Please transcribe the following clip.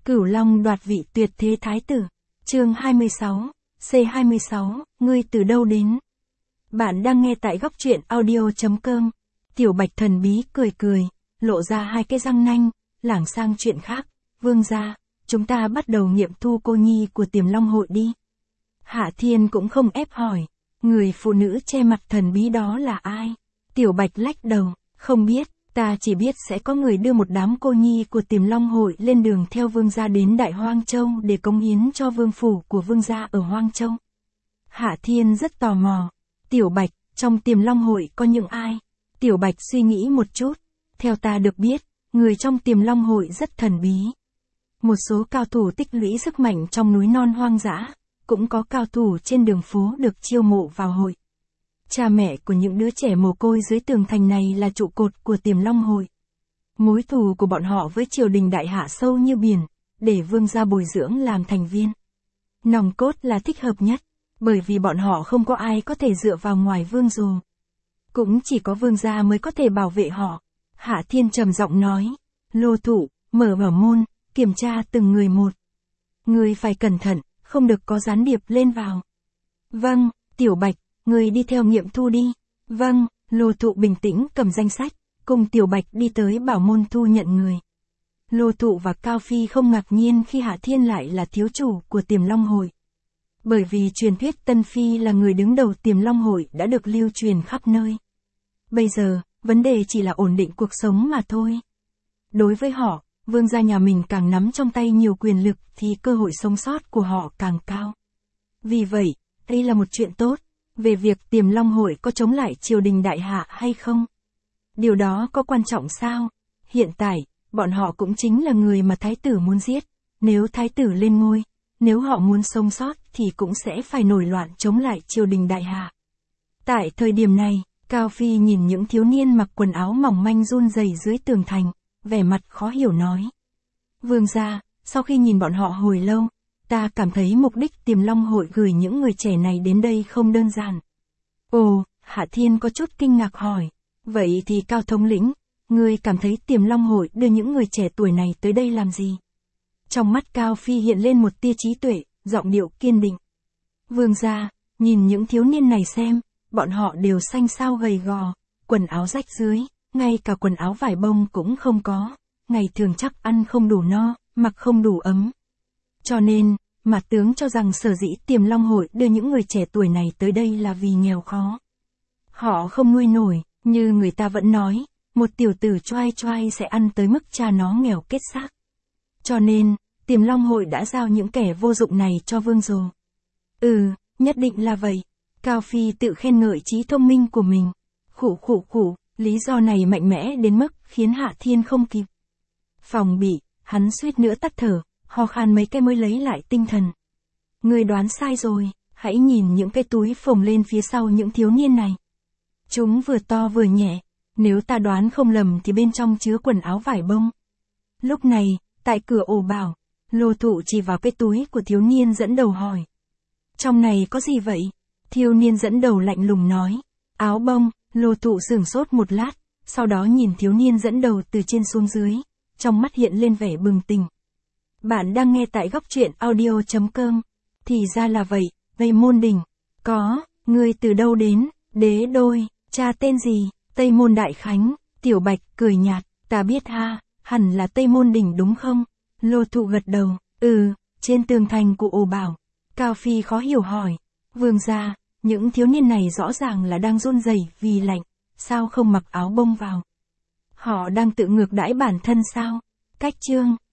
Cửu Long đoạt vị tuyệt thế thái tử. Chương 26, C26, ngươi từ đâu đến? Bạn đang nghe tại góc truyện audio.com. Tiểu Bạch thần bí cười cười, lộ ra hai cái răng nanh, lảng sang chuyện khác. Vương gia, chúng ta bắt đầu nghiệm thu cô nhi của Tiềm Long hội đi. Hạ Thiên cũng không ép hỏi, người phụ nữ che mặt thần bí đó là ai? Tiểu Bạch lách đầu, không biết, ta chỉ biết sẽ có người đưa một đám cô nhi của Tiềm Long hội lên đường theo vương gia đến Đại Hoang Châu để cống hiến cho vương phủ của vương gia ở Hoang Châu. Hạ Thiên rất tò mò. Tiểu Bạch, trong Tiềm Long hội có những ai? Tiểu Bạch suy nghĩ một chút. Theo ta được biết, người trong Tiềm Long hội rất thần bí. Một số cao thủ tích lũy sức mạnh trong núi non hoang dã, cũng có cao thủ trên đường phố được chiêu mộ vào hội. Cha mẹ của những đứa trẻ mồ côi dưới tường thành này là trụ cột của Tiềm Long hội. Mối thù của bọn họ với triều đình đại hạ sâu như biển, để vương gia bồi dưỡng làm thành viên. Nòng cốt là thích hợp nhất, bởi vì bọn họ không có ai có thể dựa vào ngoài vương dù. Cũng chỉ có vương gia mới có thể bảo vệ họ. Hạ Thiên trầm giọng nói, Lô Thụ, mở môn, kiểm tra từng người một. Người phải cẩn thận, không được có gián điệp lên vào. Vâng, Tiểu Bạch, người đi theo nghiệm thu đi. Vâng, Lô Thụ bình tĩnh cầm danh sách, cùng Tiểu Bạch đi tới bảo môn thu nhận người. Lô Thụ và Cao Phi không ngạc nhiên khi Hạ Thiên lại là thiếu chủ của Tiềm Long hội. Bởi vì truyền thuyết Tân Phi là người đứng đầu Tiềm Long hội đã được lưu truyền khắp nơi. Bây giờ, vấn đề chỉ là ổn định cuộc sống mà thôi. Đối với họ, vương gia nhà mình càng nắm trong tay nhiều quyền lực thì cơ hội sống sót của họ càng cao. Vì vậy, đây là một chuyện tốt. Về việc Tiềm Long hội có chống lại triều đình đại hạ hay không? Điều đó có quan trọng sao? Hiện tại, bọn họ cũng chính là người mà thái tử muốn giết. Nếu thái tử lên ngôi, nếu họ muốn sống sót thì cũng sẽ phải nổi loạn chống lại triều đình đại hạ. Tại thời điểm này, Cao Phi nhìn những thiếu niên mặc quần áo mỏng manh run rẩy dưới tường thành, vẻ mặt khó hiểu nói. Vương gia, sau khi nhìn bọn họ hồi lâu, ta cảm thấy mục đích Tiềm Long hội gửi những người trẻ này đến đây không đơn giản. Ồ, Hạ Thiên có chút kinh ngạc hỏi. Vậy thì Cao thống lĩnh, ngươi cảm thấy Tiềm Long hội đưa những người trẻ tuổi này tới đây làm gì? Trong mắt Cao Phi hiện lên một tia trí tuệ, giọng điệu kiên định. Vương gia, nhìn những thiếu niên này xem, bọn họ đều xanh xao gầy gò, quần áo rách rưới, ngay cả quần áo vải bông cũng không có, ngày thường chắc ăn không đủ no, mặc không đủ ấm. Cho nên, mà tướng cho rằng sở dĩ Tiềm Long hội đưa những người trẻ tuổi này tới đây là vì nghèo khó. Họ không nuôi nổi, như người ta vẫn nói, một tiểu tử choai choai sẽ ăn tới mức cha nó nghèo kết xác. Cho nên, Tiềm Long hội đã giao những kẻ vô dụng này cho vương dù. Nhất định là vậy. Cao Phi tự khen ngợi trí thông minh của mình. Khủ, lý do này mạnh mẽ đến mức khiến Hạ Thiên không kịp phòng bị, hắn suýt nữa tắt thở, ho khan mấy cái mới lấy lại tinh thần. Người đoán sai rồi, hãy nhìn những cái túi phồng lên phía sau những thiếu niên này. Chúng vừa to vừa nhẹ, nếu ta đoán không lầm thì bên trong chứa quần áo vải bông. Lúc này, tại cửa ổ bảo, Lô Thụ chỉ vào cái túi của thiếu niên dẫn đầu hỏi. Trong này có gì vậy? Thiếu niên dẫn đầu lạnh lùng nói. Áo bông. Lô Thụ sửng sốt một lát, sau đó nhìn thiếu niên dẫn đầu từ trên xuống dưới, trong mắt hiện lên vẻ bừng tỉnh. Bạn đang nghe tại góc truyện audio.com. Thì ra là vậy, Tây Môn Đình. Có, ngươi từ đâu đến? Đế đôi, cha tên gì? Tây Môn Đại Khánh. Tiểu Bạch cười nhạt, ta biết ha, hẳn là Tây Môn Đình đúng không? Lô Thụ gật đầu, trên tường thành của ổ bảo. Cao Phi khó hiểu hỏi, vương gia, những thiếu niên này rõ ràng là đang run rẩy vì lạnh, sao không mặc áo bông vào? Họ đang tự ngược đãi bản thân sao? Cách chương